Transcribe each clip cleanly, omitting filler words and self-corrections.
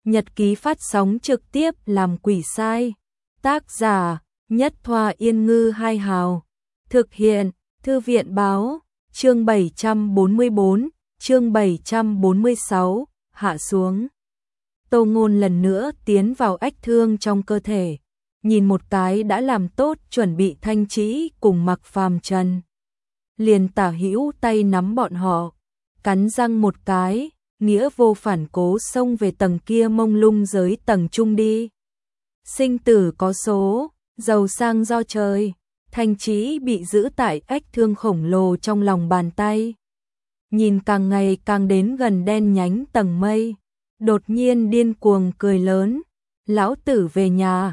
Nhật ký phát sóng trực tiếp làm quỷ sai. Tác giả Nhất Thoa Yên Ngư Hai Hào. Thực hiện Thư viện báo. Chương 744, chương 746, hạ xuống. Tô Ngôn lần nữa tiến vào ách thương trong cơ thể, nhìn một cái đã làm tốt chuẩn bị Thanh Trĩ cùng Mặc Phàm Trần. Liền tả hữu tay nắm bọn họ, cắn răng một cái, nghĩa vô phản cố xông về tầng kia mông lung giới tầng trung đi. Sinh tử có số, giàu sang do trời. Thanh Trĩ bị giữ tại ách thương khổng lồ trong lòng bàn tay. Nhìn càng ngày càng đến gần đen nhánh tầng mây, đột nhiên điên cuồng cười lớn. Lão tử về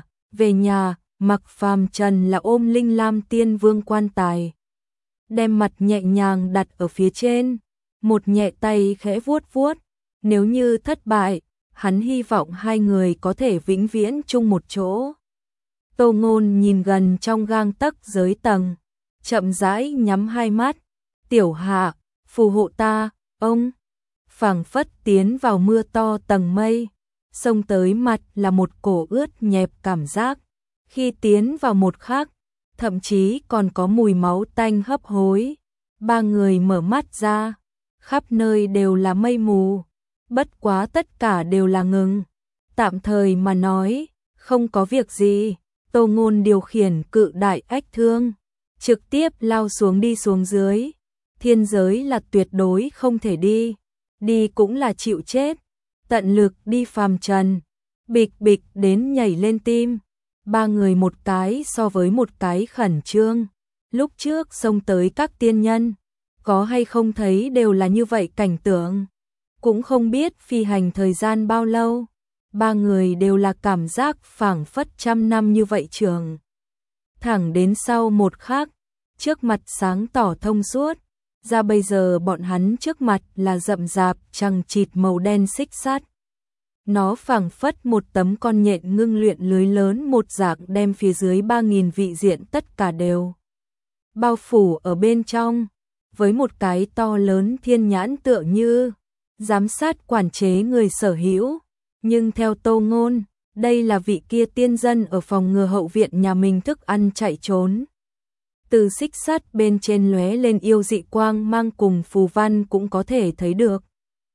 nhà, Mặc Phàm Trần là ôm Linh Lam Tiên Vương quan tài. Đem mặt nhẹ nhàng đặt ở phía trên, một nhẹ tay khẽ vuốt vuốt. Nếu như thất bại, hắn hy vọng hai người có thể vĩnh viễn chung một chỗ. Tô Ngôn nhìn gần trong gang tấc giới tầng, chậm rãi nhắm hai mắt. Tiểu Hạ, phù hộ ta, ông. Phảng phất tiến vào mưa to tầng mây, xông tới mặt là một cổ ướt nhẹp cảm giác. Khi tiến vào một khắc, thậm chí còn có mùi máu tanh hấp hối. Ba người mở mắt ra, khắp nơi đều là mây mù. Bất quá tất cả đều là ngừng. Tạm thời mà nói, không có việc gì. Tô Ngôn điều khiển cự đại ách thương, trực tiếp lao xuống đi xuống dưới. Thiên giới là tuyệt đối không thể đi, đi cũng là chịu chết. Tận lực đi Phàm Trần, bịch bịch đến nhảy lên tim. Ba người một cái so với một cái khẩn trương. Lúc trước xông tới các tiên nhân, có hay không thấy đều là như vậy cảnh tượng. Cũng không biết phi hành thời gian bao lâu. Ba người đều là cảm giác phảng phất trăm năm như vậy trường. Thẳng đến sau một khắc, trước mặt sáng tỏ thông suốt, ra bây giờ bọn hắn trước mặt là rậm rạp chằng chịt màu đen xích sắt. Nó phảng phất một tấm con nhện ngưng luyện lưới lớn một dạng đem phía dưới 3.000 vị diện tất cả đều bao phủ ở bên trong, với một cái to lớn thiên nhãn tựa như giám sát quản chế người sở hữu. Nhưng theo Tô Ngôn, đây là vị kia tiên dân ở phòng ngừa hậu viện nhà mình thức ăn chạy trốn. Từ xích sắt bên trên lóe lên yêu dị quang mang cùng phù văn cũng có thể thấy được.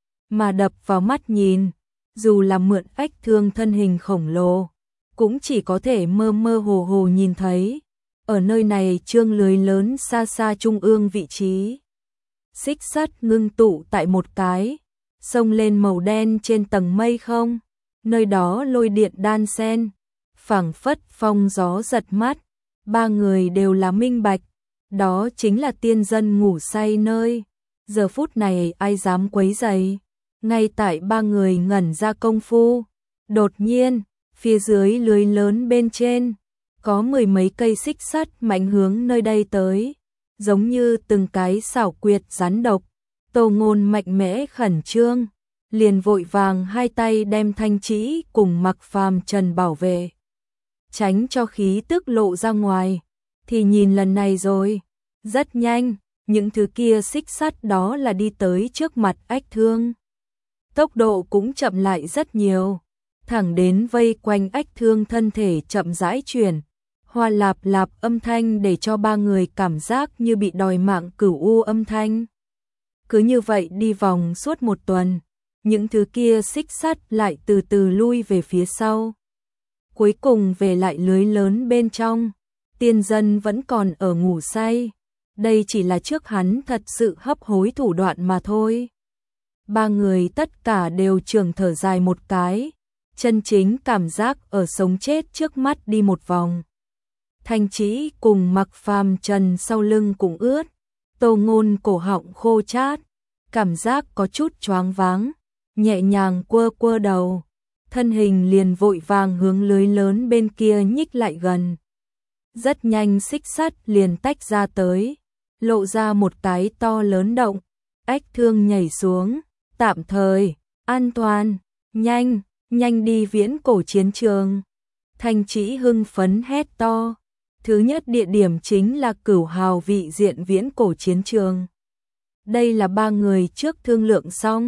Mà đập vào mắt nhìn, dù là mượn ách thương thân hình khổng lồ, cũng chỉ có thể mơ mơ hồ hồ nhìn thấy. Ở nơi này trương lưới lớn xa xa trung ương vị trí. Xích sắt ngưng tụ tại một cái, xông lên màu đen trên tầng mây không. Nơi đó lôi điện đan sen, phảng phất phong gió giật mắt. Ba người đều là minh bạch, đó chính là tiên dân ngủ say nơi. Giờ phút này ai dám quấy rầy. Ngay tại ba người ngẩn ra công phu, đột nhiên, phía dưới lưới lớn bên trên, có mười mấy cây xích sắt mạnh hướng nơi đây tới, giống như từng cái xảo quyệt rắn độc. Tô Ngôn mạnh mẽ khẩn trương, liền vội vàng hai tay đem Thanh Trĩ cùng Mặc Phàm Trần bảo vệ, tránh cho khí tức lộ ra ngoài. Thì nhìn lần này rồi, rất nhanh, những thứ kia xích sắt đó là đi tới trước mặt ách thương. Tốc độ cũng chậm lại rất nhiều, thẳng đến vây quanh ách thương thân thể chậm rãi chuyển. Hoa lạp lạp âm thanh để cho ba người cảm giác như bị đòi mạng cửu u âm thanh. Cứ như vậy đi vòng suốt một tuần, những thứ kia xích sắt lại từ từ lui về phía sau. Cuối cùng về lại lưới lớn bên trong, tiên dân vẫn còn ở ngủ say. Đây chỉ là trước hắn thật sự hấp hối thủ đoạn mà thôi. Ba người tất cả đều trường thở dài một cái, chân chính cảm giác ở sống chết trước mắt đi một vòng. Thanh Trĩ cùng Mặc Phàm Trần sau lưng cũng ướt, Tô Ngôn cổ họng khô chát, cảm giác có chút choáng váng, nhẹ nhàng quơ quơ đầu, thân hình liền vội vàng hướng lưới lớn bên kia nhích lại gần. Rất nhanh xích sắt liền tách ra tới, lộ ra một cái to lớn động, ách thương nhảy xuống, tạm thời, an toàn, nhanh đi viễn cổ chiến trường. Thanh Trĩ hưng phấn hét to. Thứ nhất địa điểm chính là Cửu Hào vị diện viễn cổ chiến trường. Đây là ba người trước thương lượng xong,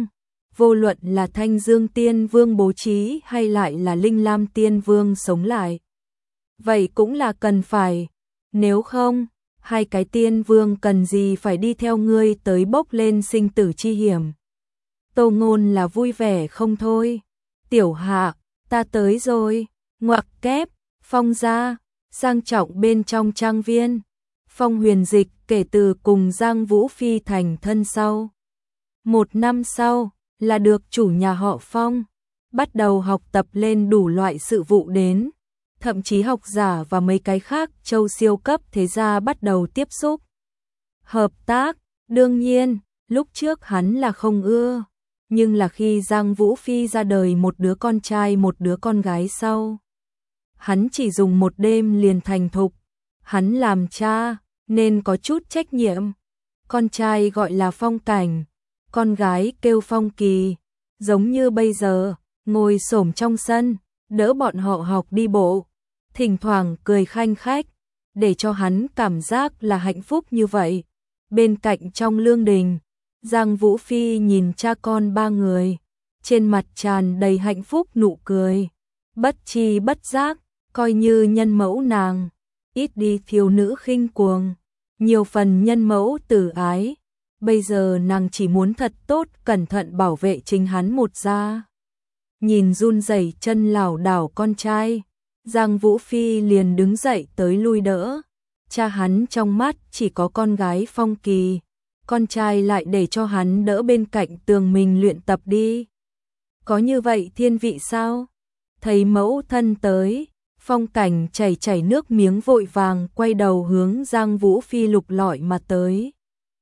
vô luận là Thanh Dương Tiên Vương bố trí hay lại là Linh Lam Tiên Vương sống lại. Vậy cũng là cần phải, nếu không, hai cái tiên vương cần gì phải đi theo ngươi tới bốc lên sinh tử chi hiểm. Tô Ngôn là vui vẻ không thôi. Tiểu Hạ, ta tới rồi, ngoặc kép, Phong gia, sang trọng bên trong trang viên. Phong Huyền Dịch kể từ cùng Giang Vũ Phi thành thân sau. 1 năm sau, là được chủ nhà họ Phong, bắt đầu học tập lên đủ loại sự vụ đến. Thậm chí học giả và mấy cái khác châu siêu cấp thế gia bắt đầu tiếp xúc. Hợp tác, đương nhiên, lúc trước hắn là không ưa. Nhưng là khi Giang Vũ Phi ra đời một đứa con trai một đứa con gái sau. Hắn chỉ dùng 1 đêm liền thành thục. Hắn làm cha, nên có chút trách nhiệm. Con trai gọi là Phong Cảnh, con gái kêu Phong Kỳ. Giống như bây giờ, ngồi xổm trong sân, đỡ bọn họ học đi bộ. Thỉnh thoảng cười khanh khách, để cho hắn cảm giác là hạnh phúc như vậy. Bên cạnh trong lương đình, Giang Vũ Phi nhìn cha con 3 người, trên mặt tràn đầy hạnh phúc nụ cười. Bất chi bất giác, coi như nhân mẫu nàng, ít đi thiếu nữ khinh cuồng, nhiều phần nhân mẫu tử ái. Bây giờ nàng chỉ muốn thật tốt cẩn thận bảo vệ chính hắn một gia. Nhìn run rẩy chân lảo đảo con trai, Giang Vũ Phi liền đứng dậy tới lui đỡ. Cha hắn trong mắt chỉ có con gái Phong Kỳ, con trai lại để cho hắn đỡ bên cạnh tường mình luyện tập đi. Có như vậy thiên vị sao? Thấy mẫu thân tới, Phong Cảnh chảy nước miếng vội vàng quay đầu hướng Giang Vũ Phi lục lọi mà tới.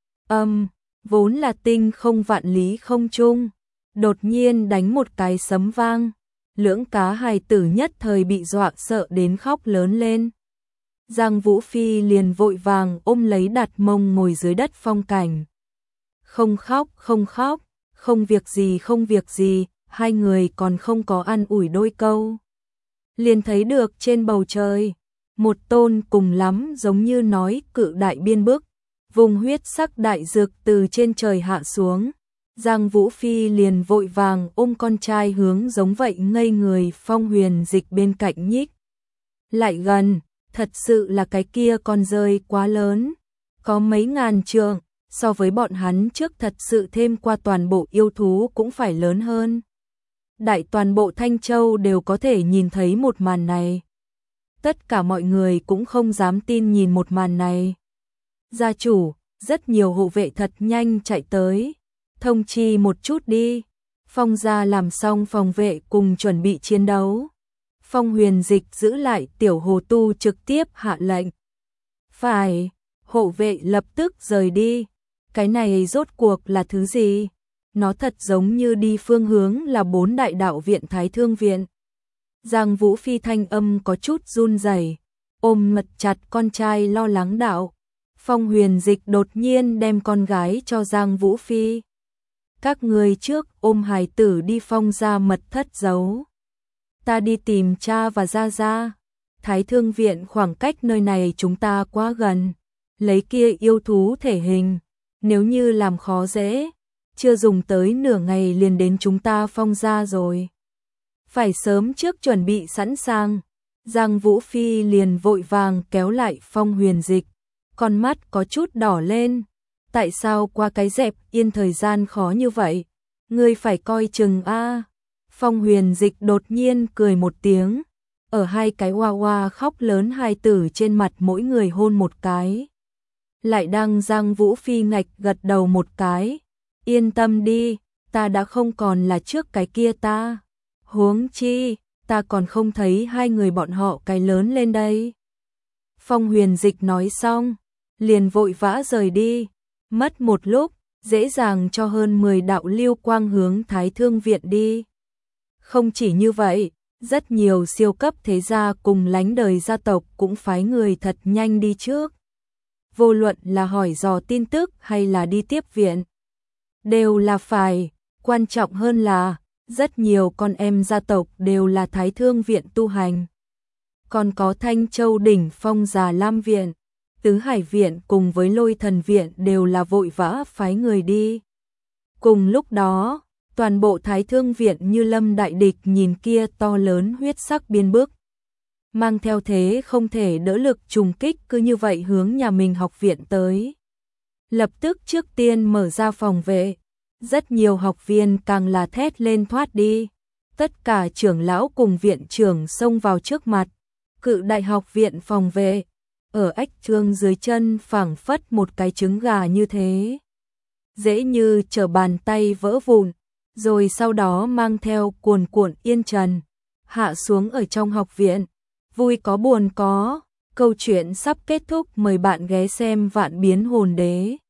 Vốn là tinh không vạn lý không chung, đột nhiên đánh một cái sấm vang. Lưỡng cá hài tử nhất thời bị dọa sợ đến khóc lớn lên. Giang Vũ Phi liền vội vàng ôm lấy đặt mông ngồi dưới đất Phong Cảnh. Không khóc, không việc gì, hai người còn không có ăn ủi đôi câu. Liền thấy được trên bầu trời, một tôn cùng lắm giống như nói cự đại biên bức, vùng huyết sắc đại dược từ trên trời hạ xuống. Giang Vũ Phi liền vội vàng ôm con trai hướng giống vậy ngây người Phong Huyền Dịch bên cạnh nhích lại gần. Thật sự là cái kia con rơi quá lớn, có mấy ngàn trượng, so với bọn hắn trước thật sự thêm qua toàn bộ yêu thú cũng phải lớn hơn. Đại toàn bộ Thanh Châu đều có thể nhìn thấy một màn này. Tất cả mọi người cũng không dám tin nhìn một màn này. Gia chủ, rất nhiều hộ vệ thật nhanh chạy tới. Thông chi một chút đi. Phong gia làm xong phòng vệ cùng chuẩn bị chiến đấu. Phong Huyền Dịch giữ lại tiểu hồ tu trực tiếp hạ lệnh. Phải, hộ vệ lập tức rời đi. Cái này rốt cuộc là thứ gì? Nó thật giống như đi phương hướng là 4 đại đạo viện Thái Thương viện. Giang Vũ Phi thanh âm có chút run rẩy, ôm mật chặt con trai lo lắng đạo. Phong Huyền Dịch đột nhiên đem con gái cho Giang Vũ Phi. Các người trước ôm hài tử đi Phong gia mật thất giấu. Ta đi tìm cha và gia gia. Thái Thương viện khoảng cách nơi này chúng ta quá gần. Lấy kia yêu thú thể hình, nếu như làm khó dễ, chưa dùng tới nửa ngày liền đến chúng ta Phong gia rồi. Phải sớm trước chuẩn bị sẵn sàng. Giang Vũ Phi liền vội vàng kéo lại Phong Huyền Dịch, con mắt có chút đỏ lên. Tại sao qua cái dẹp yên thời gian khó như vậy? Ngươi phải coi chừng a. Phong Huyền Dịch đột nhiên cười một tiếng, ở hai cái hoa hoa khóc lớn hài tử trên mặt mỗi người hôn một cái. Lại đang Giang Vũ Phi ngạch gật đầu một cái. Yên tâm đi, ta đã không còn là trước cái kia ta. Huống chi, ta còn không thấy hai người bọn họ cái lớn lên đây. Phong Huyền Dịch nói xong, liền vội vã rời đi. Mất một lúc, dễ dàng cho hơn 10 đạo lưu quang hướng Thái Thương viện đi. Không chỉ như vậy, rất nhiều siêu cấp thế gia cùng lánh đời gia tộc cũng phái người thật nhanh đi trước. Vô luận là hỏi dò tin tức hay là đi tiếp viện, đều là phải. Quan trọng hơn là, rất nhiều con em gia tộc đều là Thái Thương viện tu hành. Còn có Thanh Châu đỉnh Phong Già Lam viện, Tứ Hải viện cùng với Lôi Thần viện đều là vội vã phái người đi. Cùng lúc đó, Toàn bộ Thái Thương viện như lâm đại địch nhìn kia to lớn huyết sắc biên bức. Mang theo thế không thể đỡ lực trùng kích cứ như vậy hướng nhà mình học viện tới. Lập tức trước tiên mở ra phòng vệ. Rất nhiều học viên càng là thét lên thoát đi. Tất cả trưởng lão cùng viện trưởng xông vào trước mặt. Cự đại học viện phòng vệ. Ở ách trương dưới chân phảng phất một cái trứng gà như thế. Dễ như trở bàn tay vỡ vụn. Rồi sau đó mang theo cuồn cuộn yên trần. Hạ xuống ở trong học viện. Vui có buồn có. Câu chuyện sắp kết thúc, mời bạn ghé xem Vạn Biến Hồn Đế.